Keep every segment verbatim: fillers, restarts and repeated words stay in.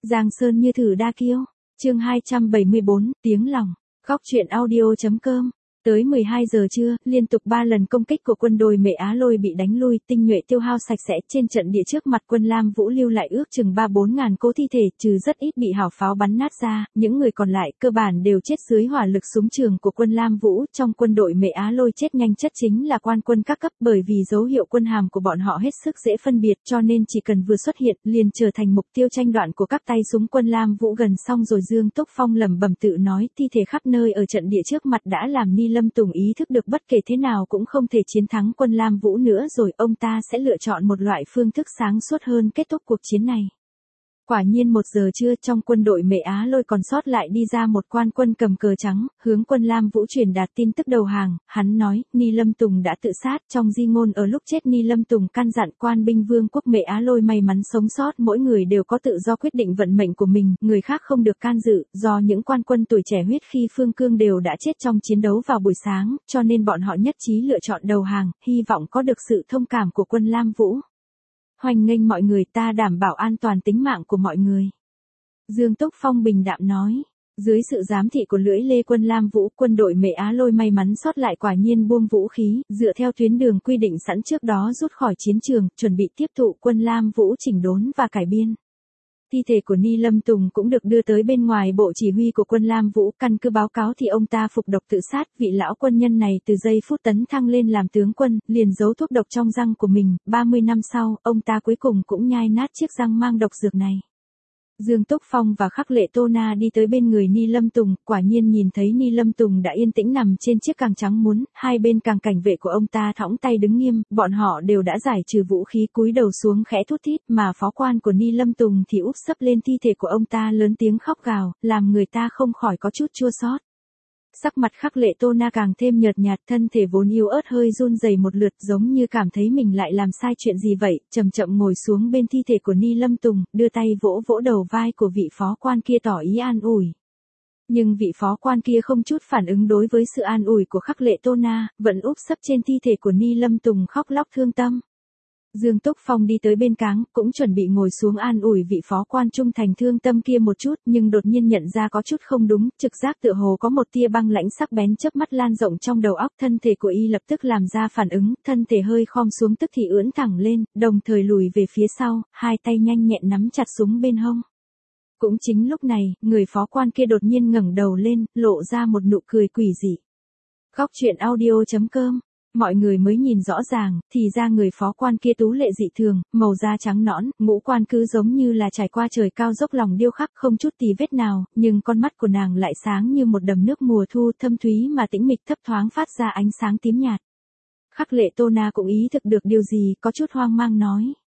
Giang Sơn như thử đa kiêu. Chương hai trăm bảy mươi bốn, tiếng lòng. Góc truyện audio.com. Tới mười hai giờ trưa, liên tục ba lần công kích của quân đội Mệ Á Lôi bị đánh lui, tinh nhuệ tiêu hao sạch sẽ. Trên trận địa trước mặt quân Lam Vũ lưu lại ước chừng ba bốn ngàn cố thi thể, trừ rất ít bị hảo pháo bắn nát ra, những người còn lại cơ bản đều chết dưới hỏa lực súng trường của quân Lam Vũ. Trong quân đội Mệ Á Lôi chết nhanh chất chính là quan quân các cấp, bởi vì dấu hiệu quân hàm của bọn họ hết sức dễ phân biệt, cho nên chỉ cần vừa xuất hiện liền trở thành mục tiêu tranh đoạt của các tay súng quân Lam Vũ. Gần xong rồi, Dương Túc Phong lẩm bẩm tự nói, thi thể khắp nơi ở trận địa trước mặt đã làm Ni Lâm Tùng ý thức được bất kể thế nào cũng không thể chiến thắng quân Lam Vũ nữa rồi, ông ta sẽ lựa chọn một loại phương thức sáng suốt hơn kết thúc cuộc chiến này. Quả nhiên một giờ trưa, trong quân đội Mệ Á Lôi còn sót lại đi ra một quan quân cầm cờ trắng, hướng quân Lam Vũ truyền đạt tin tức đầu hàng. Hắn nói, Ni Lâm Tùng đã tự sát. Trong di ngôn ở lúc chết, Ni Lâm Tùng căn dặn quan binh vương quốc Mệ Á Lôi may mắn sống sót, mỗi người đều có tự do quyết định vận mệnh của mình, người khác không được can dự. Do những quan quân tuổi trẻ huyết khi phương cương đều đã chết trong chiến đấu vào buổi sáng, cho nên bọn họ nhất trí lựa chọn đầu hàng, hy vọng có được sự thông cảm của quân Lam Vũ. Hoan nghênh mọi người, ta đảm bảo an toàn tính mạng của mọi người. Dương Túc Phong bình đạm nói. Dưới sự giám thị của lưỡi lê quân Lam Vũ, quân đội Mệ Á Lôi may mắn sót lại quả nhiên buông vũ khí, dựa theo tuyến đường quy định sẵn trước đó rút khỏi chiến trường, chuẩn bị tiếp thụ quân Lam Vũ chỉnh đốn và cải biên. Thi thể của Ni Lâm Tùng cũng được đưa tới bên ngoài bộ chỉ huy của quân Lam Vũ, căn cứ báo cáo thì ông ta phục độc tự sát. Vị lão quân nhân này từ giây phút tấn thăng lên làm tướng quân, liền giấu thuốc độc trong răng của mình, ba mươi năm sau, ông ta cuối cùng cũng nhai nát chiếc răng mang độc dược này. Dương Túc Phong và Khắc Lệ Tô Na đi tới bên người Ni Lâm Tùng, quả nhiên nhìn thấy Ni Lâm Tùng đã yên tĩnh nằm trên chiếc càng trắng muốn, hai bên càng cảnh vệ của ông ta thõng tay đứng nghiêm, bọn họ đều đã giải trừ vũ khí, cúi đầu xuống khẽ thút thít, mà phó quan của Ni Lâm Tùng thì úp sấp lên thi thể của ông ta lớn tiếng khóc gào, làm người ta không khỏi có chút chua xót. Sắc mặt Khắc Lệ Tô Na càng thêm nhợt nhạt, thân thể vốn yếu ớt hơi run rẩy một lượt, giống như cảm thấy mình lại làm sai chuyện gì vậy, chậm chậm ngồi xuống bên thi thể của Ni Lâm Tùng, đưa tay vỗ vỗ đầu vai của vị phó quan kia tỏ ý an ủi. Nhưng vị phó quan kia không chút phản ứng đối với sự an ủi của Khắc Lệ Tô Na, vẫn úp sấp trên thi thể của Ni Lâm Tùng khóc lóc thương tâm. Dương Túc Phong đi tới bên cáng, cũng chuẩn bị ngồi xuống an ủi vị phó quan trung thành thương tâm kia một chút, nhưng đột nhiên nhận ra có chút không đúng, trực giác tựa hồ có một tia băng lãnh sắc bén chớp mắt lan rộng trong đầu óc, thân thể của y lập tức làm ra phản ứng, thân thể hơi khom xuống tức thì ưỡn thẳng lên, đồng thời lùi về phía sau, hai tay nhanh nhẹn nắm chặt súng bên hông. Cũng chính lúc này, người phó quan kia đột nhiên ngẩng đầu lên, lộ ra một nụ cười quỷ dị. Góc truyện audio.com. Mọi người mới nhìn rõ ràng, thì ra người phó quan kia tú lệ dị thường, màu da trắng nõn, ngũ quan cứ giống như là trải qua trời cao dốc lòng điêu khắc, không chút tì vết nào, nhưng con mắt của nàng lại sáng như một đầm nước mùa thu, thâm thúy mà tĩnh mịch, thấp thoáng phát ra ánh sáng tím nhạt. Khắc Lệ Tô Na cũng ý thức được điều gì, có chút hoang mang nói.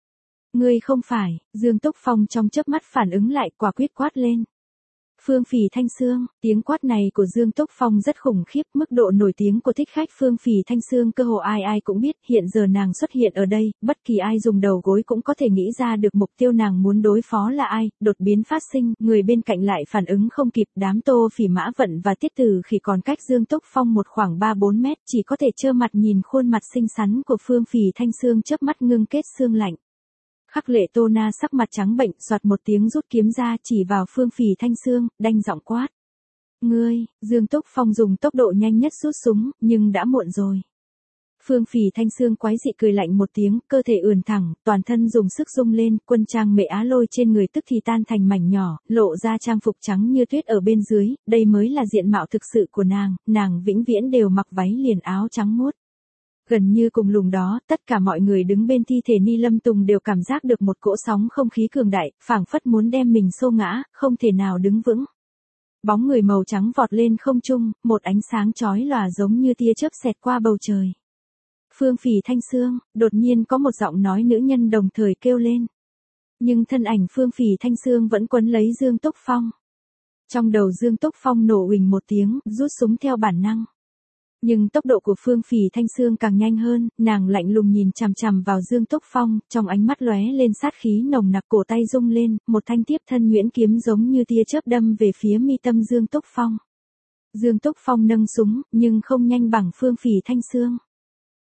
Ngươi không phải. Dương Túc Phong trong chớp mắt phản ứng lại, quả quyết quát lên. Phương Phì Thanh Sương. Tiếng quát này của Dương Túc Phong rất khủng khiếp, mức độ nổi tiếng của thích khách Phương Phì Thanh Sương cơ hồ ai ai cũng biết, hiện giờ nàng xuất hiện ở đây, bất kỳ ai dùng đầu gối cũng có thể nghĩ ra được mục tiêu nàng muốn đối phó là ai. Đột biến phát sinh, người bên cạnh lại phản ứng không kịp, đám Tô Phỉ, Mã Vận và Tiết Tử Khỉ còn cách Dương Túc Phong một khoảng ba bốn mét, chỉ có thể trơ mặt nhìn khuôn mặt xinh xắn của Phương Phì Thanh Sương chớp mắt ngưng kết xương lạnh. Khắc Lệ Tô Na sắc mặt trắng bệnh, soạt một tiếng rút kiếm ra chỉ vào Phương Phì Thanh Sương, đanh giọng quát. Ngươi. Dương Túc Phong dùng tốc độ nhanh nhất rút súng, nhưng đã muộn rồi. Phương Phì Thanh Sương quái dị cười lạnh một tiếng, cơ thể ưỡn thẳng, toàn thân dùng sức rung lên, quân trang Mệ Á Lôi trên người tức thì tan thành mảnh nhỏ, lộ ra trang phục trắng như tuyết ở bên dưới, đây mới là diện mạo thực sự của nàng, nàng vĩnh viễn đều mặc váy liền áo trắng muốt. Gần như cùng lúc đó, tất cả mọi người đứng bên thi thể Ni Lâm Tùng đều cảm giác được một cỗ sóng không khí cường đại, phảng phất muốn đem mình xô ngã, không thể nào đứng vững. Bóng người màu trắng vọt lên không trung, một ánh sáng chói lòa giống như tia chớp xẹt qua bầu trời. Phương Phì Thanh Sương. Đột nhiên có một giọng nói nữ nhân đồng thời kêu lên. Nhưng thân ảnh Phương Phì Thanh Sương vẫn quấn lấy Dương Túc Phong. Trong đầu Dương Túc Phong nổ uỳnh một tiếng, rút súng theo bản năng. Nhưng tốc độ của Phương Phì Thanh Sương càng nhanh hơn, nàng lạnh lùng nhìn chằm chằm vào Dương Túc Phong, trong ánh mắt lóe lên sát khí nồng nặc, cổ tay rung lên, một thanh tiếp thân nhuyễn kiếm giống như tia chớp đâm về phía mi tâm Dương Túc Phong. Dương Túc Phong nâng súng, nhưng không nhanh bằng Phương Phì Thanh Sương.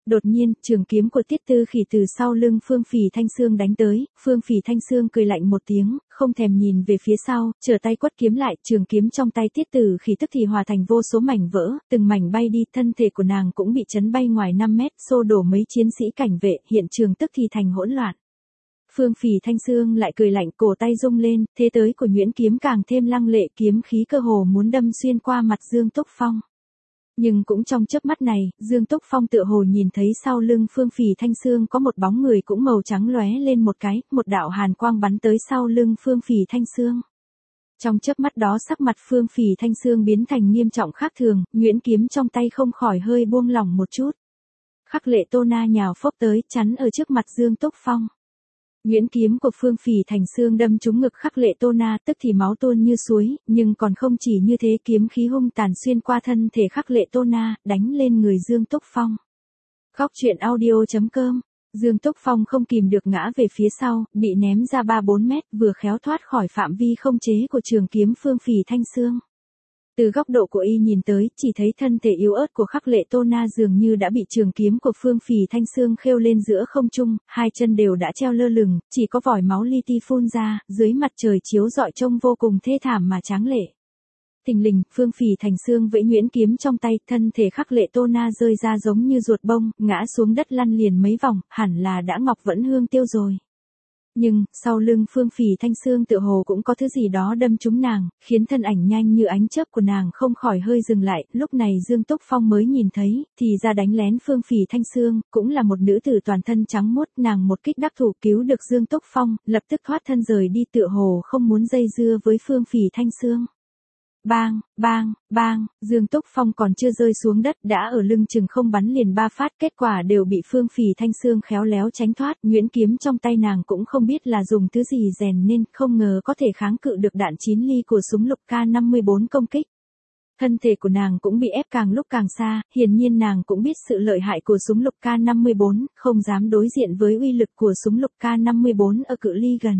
Đột nhiên, trường kiếm của Tiết Tư Khỉ từ sau lưng Phương Phỉ Thanh Sương đánh tới, Phương Phỉ Thanh Sương cười lạnh một tiếng, không thèm nhìn về phía sau, trở tay quất kiếm lại, trường kiếm trong tay Tiết Tử Khỉ tức thì hòa thành vô số mảnh vỡ, từng mảnh bay đi, thân thể của nàng cũng bị chấn bay ngoài năm mét, xô đổ mấy chiến sĩ cảnh vệ, hiện trường tức thì thành hỗn loạn. Phương Phỉ Thanh Sương lại cười lạnh, cổ tay rung lên, thế tới của nhuyễn kiếm càng thêm lăng lệ, kiếm khí cơ hồ muốn đâm xuyên qua mặt Dương Túc Phong. Nhưng cũng trong chớp mắt này, Dương Túc Phong tựa hồ nhìn thấy sau lưng Phương Phỉ Thanh Sương có một bóng người cũng màu trắng lóe lên một cái, một đạo hàn quang bắn tới sau lưng Phương Phỉ Thanh Sương. Trong chớp mắt đó sắc mặt Phương Phỉ Thanh Sương biến thành nghiêm trọng khác thường, nhuyễn kiếm trong tay không khỏi hơi buông lỏng một chút. Khắc Lệ Tô Na nhào phốc tới, chắn ở trước mặt Dương Túc Phong. Nhuyễn kiếm của Phương Phỉ Thanh Sương đâm trúng ngực Khắc Lệ Tô Na, tức thì máu tuôn như suối, nhưng còn không chỉ như thế, kiếm khí hung tàn xuyên qua thân thể Khắc Lệ Tô Na, đánh lên người Dương Túc Phong. Góc truyện audio chấm com. Dương Túc Phong không kìm được ngã về phía sau, bị ném ra ba bốn mét, vừa khéo thoát khỏi phạm vi không chế của trường kiếm Phương Phỉ Thanh Sương. Từ góc độ của y nhìn tới, chỉ thấy thân thể yếu ớt của Khắc Lệ Tô Na dường như đã bị trường kiếm của Phương Phỉ Thanh Sương khêu lên giữa không trung, hai chân đều đã treo lơ lửng, chỉ có vòi máu li ti phun ra, dưới mặt trời chiếu rọi trông vô cùng thê thảm mà tráng lệ. Thình lình, Phương Phỉ Thanh Sương vẫy nhuyễn kiếm trong tay, thân thể Khắc Lệ Tô Na rơi ra giống như ruột bông, ngã xuống đất lăn liền mấy vòng, hẳn là đã ngọc vẫn hương tiêu rồi. Nhưng, sau lưng Phương Phỉ Thanh Sương tựa hồ cũng có thứ gì đó đâm trúng nàng, khiến thân ảnh nhanh như ánh chớp của nàng không khỏi hơi dừng lại, lúc này Dương Túc Phong mới nhìn thấy, thì ra đánh lén Phương Phỉ Thanh Sương, cũng là một nữ tử toàn thân trắng muốt, nàng một kích đắc thủ cứu được Dương Túc Phong, lập tức thoát thân rời đi tựa hồ không muốn dây dưa với Phương Phỉ Thanh Sương. Bang, bang, bang, Dương Túc Phong còn chưa rơi xuống đất đã ở lưng chừng không bắn liền ba phát, kết quả đều bị Phương Phỉ Thanh Sương khéo léo tránh thoát, nhuyễn kiếm trong tay nàng cũng không biết là dùng thứ gì rèn nên, không ngờ có thể kháng cự được đạn chín ly của súng lục K năm mươi bốn công kích. Thân thể của nàng cũng bị ép càng lúc càng xa, hiển nhiên nàng cũng biết sự lợi hại của súng lục K năm mươi bốn, không dám đối diện với uy lực của súng lục K năm mươi bốn ở cự ly gần.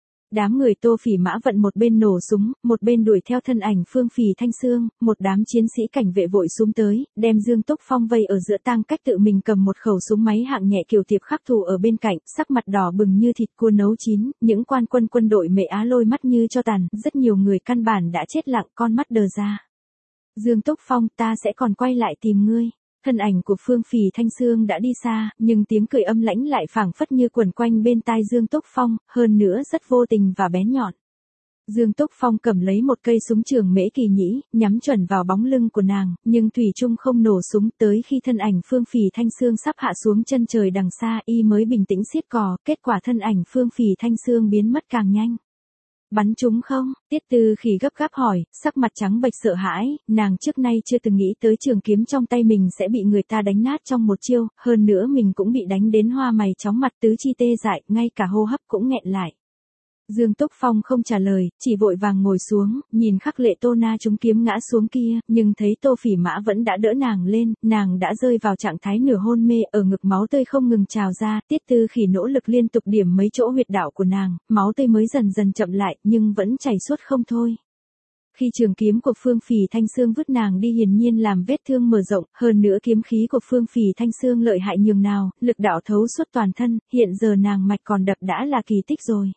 Đám người Tô Phỉ Mã vận một bên nổ súng, một bên đuổi theo thân ảnh Phương Phỉ Thanh Sương, một đám chiến sĩ cảnh vệ vội xuống tới, đem Dương Túc Phong vây ở giữa tang cách tự mình cầm một khẩu súng máy hạng nhẹ kiểu tiệp khắc thù ở bên cạnh, sắc mặt đỏ bừng như thịt cua nấu chín, những quan quân quân đội Mễ Á Lôi mắt như cho tàn, rất nhiều người căn bản đã chết lặng, con mắt đờ ra. Dương Túc Phong, ta sẽ còn quay lại tìm ngươi. Thân ảnh của Phương Phỉ Thanh Sương đã đi xa, nhưng tiếng cười âm lãnh lại phảng phất như quẩn quanh bên tai Dương Túc Phong, hơn nữa rất vô tình và bén nhọn. Dương Túc Phong cầm lấy một cây súng trường Mễ Kỳ Nhĩ, nhắm chuẩn vào bóng lưng của nàng, nhưng thủy chung không nổ súng, tới khi thân ảnh Phương Phỉ Thanh Sương sắp hạ xuống chân trời đằng xa, y mới bình tĩnh siết cò, kết quả thân ảnh Phương Phỉ Thanh Sương biến mất càng nhanh. Bắn trúng không? Tiết Tư Khỉ gấp gáp hỏi, sắc mặt trắng bệch sợ hãi, nàng trước nay chưa từng nghĩ tới trường kiếm trong tay mình sẽ bị người ta đánh nát trong một chiêu, hơn nữa mình cũng bị đánh đến hoa mày chóng mặt tứ chi tê dại, ngay cả hô hấp cũng nghẹn lại. Dương Túc Phong không trả lời, chỉ vội vàng ngồi xuống, nhìn Khắc Lệ Tô Na trúng kiếm ngã xuống kia, nhưng thấy Tô Phỉ Mã vẫn đã đỡ nàng lên, nàng đã rơi vào trạng thái nửa hôn mê, ở ngực máu tươi không ngừng trào ra, Tiết Tư Khỉ nỗ lực liên tục điểm mấy chỗ huyệt đạo của nàng, máu tươi mới dần dần chậm lại, nhưng vẫn chảy suốt không thôi. Khi trường kiếm của Phương Phỉ Thanh Sương vứt nàng đi hiển nhiên làm vết thương mở rộng, hơn nữa kiếm khí của Phương Phỉ Thanh Sương lợi hại nhường nào, lực đạo thấu suốt toàn thân, hiện giờ nàng mạch còn đập đã là kỳ tích rồi.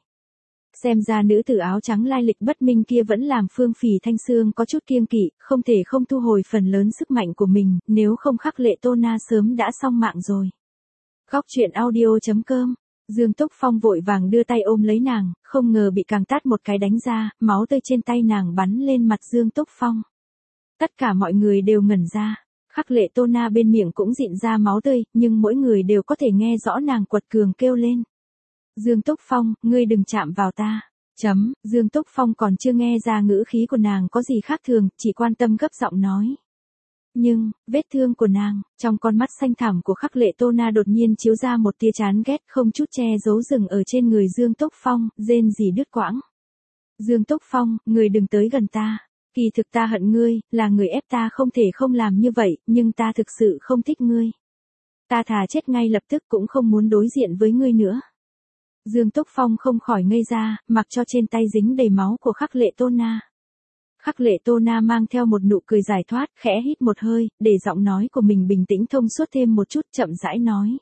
Xem ra nữ tử áo trắng lai lịch bất minh kia vẫn làm Phương Phỉ Thanh Sương có chút kiêng kỵ, không thể không thu hồi phần lớn sức mạnh của mình, nếu không Khắc Lệ Tô Na sớm đã xong mạng rồi. Góc truyện audio chấm com. Dương Túc Phong vội vàng đưa tay ôm lấy nàng, không ngờ bị càng tát một cái đánh ra, máu tươi trên tay nàng bắn lên mặt Dương Túc Phong. Tất cả mọi người đều ngẩn ra, Khắc Lệ Tô Na bên miệng cũng rịn ra máu tươi, nhưng mỗi người đều có thể nghe rõ nàng quật cường kêu lên. Dương Túc Phong, ngươi đừng chạm vào ta. Chấm, Dương Túc Phong còn chưa nghe ra ngữ khí của nàng có gì khác thường, chỉ quan tâm gấp giọng nói. Nhưng, vết thương của nàng, trong con mắt xanh thẳm của Khắc Lệ Tô Na đột nhiên chiếu ra một tia chán ghét không chút che giấu rừng ở trên người Dương Túc Phong, rên rỉ đứt quãng. Dương Túc Phong, ngươi đừng tới gần ta. Kỳ thực ta hận ngươi, là người ép ta không thể không làm như vậy, nhưng ta thực sự không thích ngươi. Ta thà chết ngay lập tức cũng không muốn đối diện với ngươi nữa. Dương Túc Phong không khỏi ngây ra, mặc cho trên tay dính đầy máu của Khắc Lệ Tô Na. Khắc Lệ Tô Na mang theo một nụ cười giải thoát, khẽ hít một hơi, để giọng nói của mình bình tĩnh thông suốt thêm một chút, chậm rãi nói.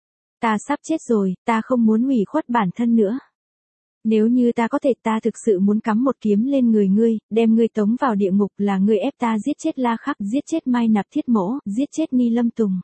Ta sắp chết rồi, ta không muốn hủy khuất bản thân nữa. Nếu như ta có thể, ta thực sự muốn cắm một kiếm lên người ngươi, đem ngươi tống vào địa ngục, là ngươi ép ta giết chết La Khắc, giết chết Mai Nạp Thiết Mỗ, giết chết Ni Lâm Tùng.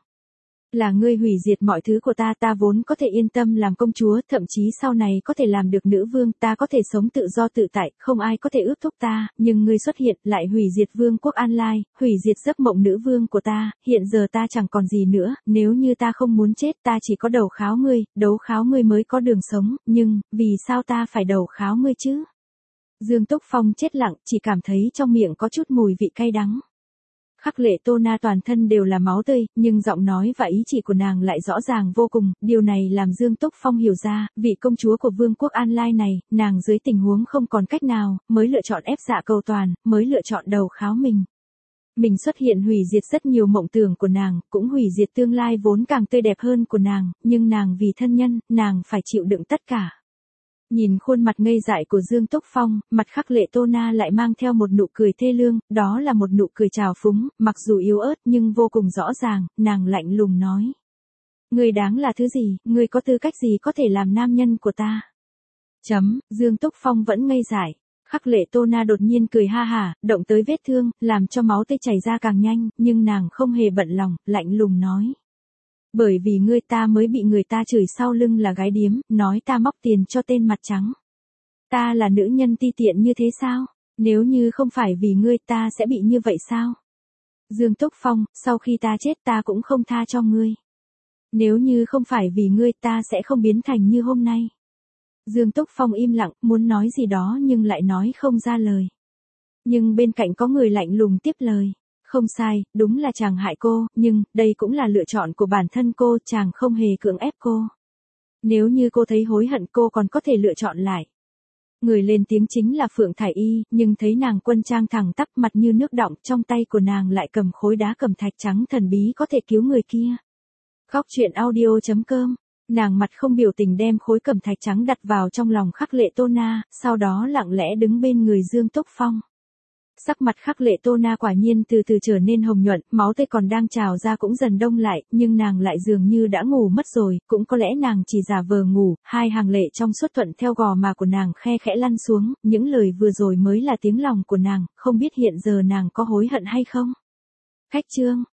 Là ngươi hủy diệt mọi thứ của ta, ta vốn có thể yên tâm làm công chúa, thậm chí sau này có thể làm được nữ vương, ta có thể sống tự do tự tại, không ai có thể ước thúc ta, nhưng ngươi xuất hiện, lại hủy diệt vương quốc An Lai, hủy diệt giấc mộng nữ vương của ta, hiện giờ ta chẳng còn gì nữa, nếu như ta không muốn chết, ta chỉ có đầu kháo ngươi, đấu kháo ngươi mới có đường sống, nhưng, vì sao ta phải đầu kháo ngươi chứ? Dương Túc Phong chết lặng, chỉ cảm thấy trong miệng có chút mùi vị cay đắng. Khắc Lệ Tô Na toàn thân đều là máu tươi, nhưng giọng nói và ý chỉ của nàng lại rõ ràng vô cùng, điều này làm Dương Túc Phong hiểu ra, vị công chúa của vương quốc An Lai này, nàng dưới tình huống không còn cách nào, mới lựa chọn ép dạ cầu toàn, mới lựa chọn đầu kháo mình. Mình xuất hiện hủy diệt rất nhiều mộng tưởng của nàng, cũng hủy diệt tương lai vốn càng tươi đẹp hơn của nàng, nhưng nàng vì thân nhân, nàng phải chịu đựng tất cả. Nhìn khuôn mặt ngây dại của Dương Túc Phong, mặt Khắc Lệ Tô Na lại mang theo một nụ cười thê lương, đó là một nụ cười trào phúng, mặc dù yếu ớt nhưng vô cùng rõ ràng, nàng lạnh lùng nói. Ngươi đáng là thứ gì, ngươi có tư cách gì có thể làm nam nhân của ta? Chấm, Dương Túc Phong vẫn ngây dại. Khắc Lệ Tô Na đột nhiên cười ha hả, động tới vết thương, làm cho máu tươi chảy ra càng nhanh, nhưng nàng không hề bận lòng, lạnh lùng nói. Bởi vì ngươi ta mới bị người ta chửi sau lưng là gái điếm, nói ta móc tiền cho tên mặt trắng. Ta là nữ nhân ti tiện như thế sao? Nếu như không phải vì ngươi ta sẽ bị như vậy sao? Dương Túc Phong, sau khi ta chết ta cũng không tha cho ngươi. Nếu như không phải vì ngươi ta sẽ không biến thành như hôm nay. Dương Túc Phong im lặng, muốn nói gì đó nhưng lại nói không ra lời. Nhưng bên cạnh có người lạnh lùng tiếp lời. Không sai, đúng là chàng hại cô, nhưng, đây cũng là lựa chọn của bản thân cô, chàng không hề cưỡng ép cô. Nếu như cô thấy hối hận cô còn có thể lựa chọn lại. Người lên tiếng chính là Phượng Thải Y, nhưng thấy nàng quân trang thẳng tắp mặt như nước đọng, trong tay của nàng lại cầm khối đá cẩm thạch trắng thần bí có thể cứu người kia. Khóc chuyện audio chấm com, nàng mặt không biểu tình đem khối cẩm thạch trắng đặt vào trong lòng Khắc Lệ Tô Na, sau đó lặng lẽ đứng bên người Dương Túc Phong. Sắc mặt Khắc Lệ Tô Na quả nhiên từ từ trở nên hồng nhuận, máu tươi còn đang trào ra cũng dần đông lại, nhưng nàng lại dường như đã ngủ mất rồi, cũng có lẽ nàng chỉ giả vờ ngủ, hai hàng lệ trong suốt thuận theo gò má của nàng khe khẽ lăn xuống, những lời vừa rồi mới là tiếng lòng của nàng, không biết hiện giờ nàng có hối hận hay không. Khách chương